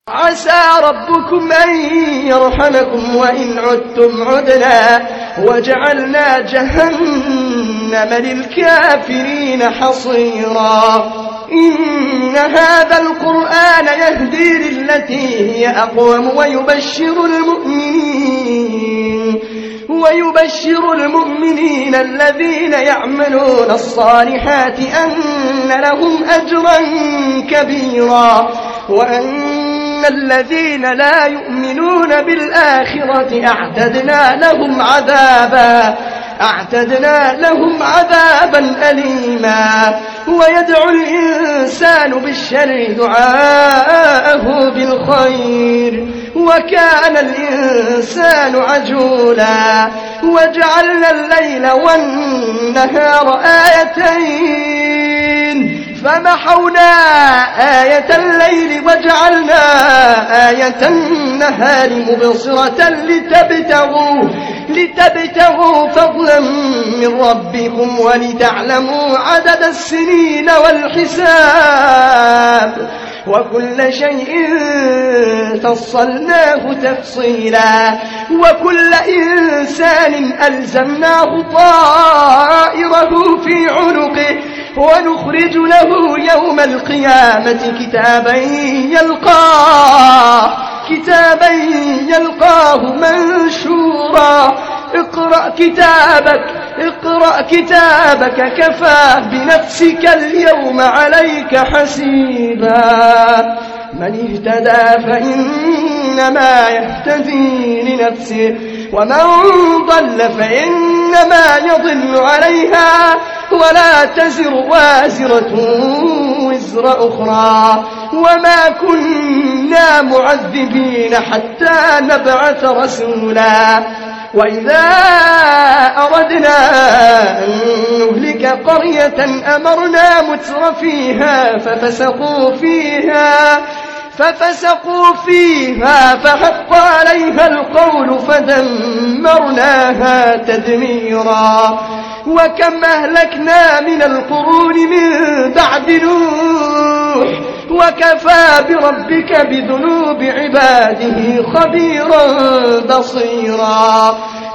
عسى ربكم أن يرحمكم وإن عدتم عدنا وجعلنا جهنم للكافرين حصيرا إن هذا القرآن يهدي للتي هي أقوم ويبشر المؤمنين الذين يعملون الصالحات أن لهم أجرا كبيرا وأن الذين لا يؤمنون بالآخرة أعتدنا لهم عذابا أليما ويدعو الإنسان بالشر دعاءه بالخير وكان الإنسان عجولا وجعلنا الليل والنهار آيتين فمحونا آية الليل وجعلنا آية النهار مبصرة لتبتغوا فضلا من ربكم ولتعلموا عدد السنين والحساب وكل شيء فصلناه تفصيلا وكل إنسان ألزمناه طائره في عنقه ونخرج له يوم القيامة كتابا يلقاه منشورا اقرأ كتابك كفى بنفسك اليوم عليك حسيبا من اهتدى فإنما يهتدي لنفسه ومن ضل فإنما يضل عليها ولا تزر وازرة وزر أخرى وما كنا معذبين حتى نبعث رسولا وإذا أردنا أن نهلك قرية أمرنا متر فيها ففسقوا فيها فحق عليها القول فدمرناها تدميرا وكم أهلكنا من القرون من بعد نوح وكفى بربك بذنوب عباده خبيرا بصيرا